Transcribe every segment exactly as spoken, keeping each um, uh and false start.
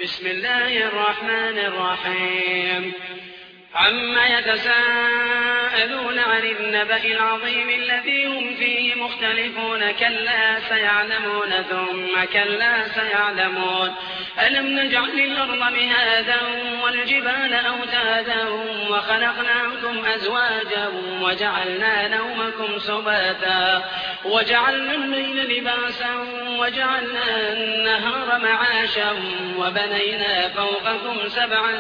بسم الله الرحمن الرحيم عما يتساءلون عن النبأ العظيم الذي هم فيه مختلفون كلا سيعلمون ثم كلا سيعلمون ألم نجعل الأرض مهادا والجبال أوتادا وخلقناكم أزواجا وجعلنا نومكم سباتا وجعلنا الليل لباسا وجعلنا النهار معاشا وبنينا فوقكم سبعا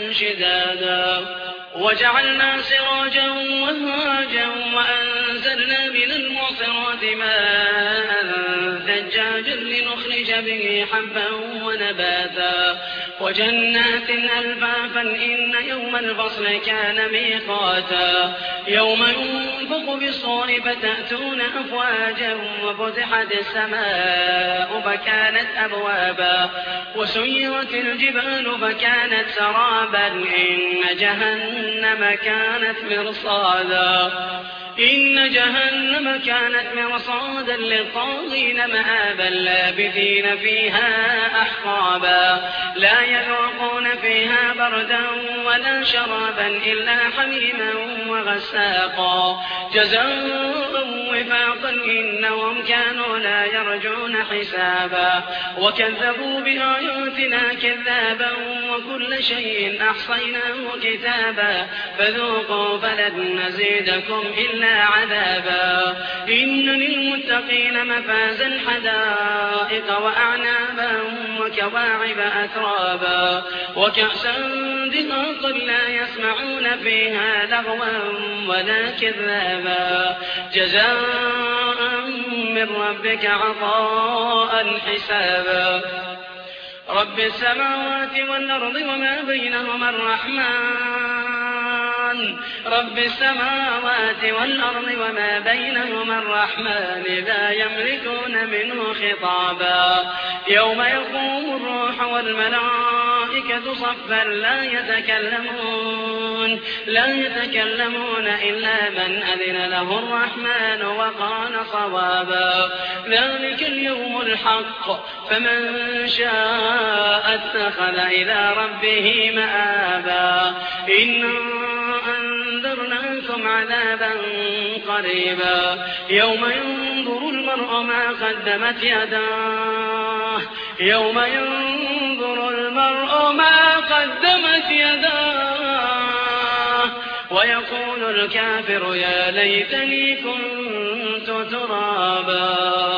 شدادا وجعلنا سراجا وهاجا وأنزلنا من المعصرات ماء ثجاجا لنخرج به حبا ونباتا وجنات ألفافا إن يوم الفصل كان ميقاتا يوم ينفخ بالصور فتأتون أفواجا وفتحت السماء فكانت أبوابا وسيرت الجبال فكانت سرابا إن جهنم كانت مرصادا إن جهنم كانت مرصادا للطاغين مآبا لابثين فيها أحقابا لا يذوقون فيها بردا ولا شرابا إلا حميما وغساقا جزاء وفاقا إنهم كانوا لا يرجون حسابا وكذبوا بآياتنا كذابا وكل شيء أحصيناه كتابا فذوقوا فلن نزيدكم إلا عذابا إن للمتقين مفازا حدائق وأعنابا وكواعب أترابا وكأسا دهاقا لا يسمعون فيها لغوا ولا كذابا جزاء من ربك عطاء حسابا رب السماوات والأرض وما بينهما الرحمن رب السماوات والأرض وما بينهما الرحمن لا يملكون منه خطابا يوم يقوم الروح والملائكة صفا لا يتكلمون لا يتكلمون إلا من أذن له الرحمن وقال صوابا ذلك اليوم الحق فمن شاء اتخذ إلى ربه مآبا إنا أنذرناكم عذابا قريبا يوم ينظر المرء ما قدمت يداه يوم ينظر المرء ما قدمت يداه ويقول الكافر يا ليتني كنت ترابا.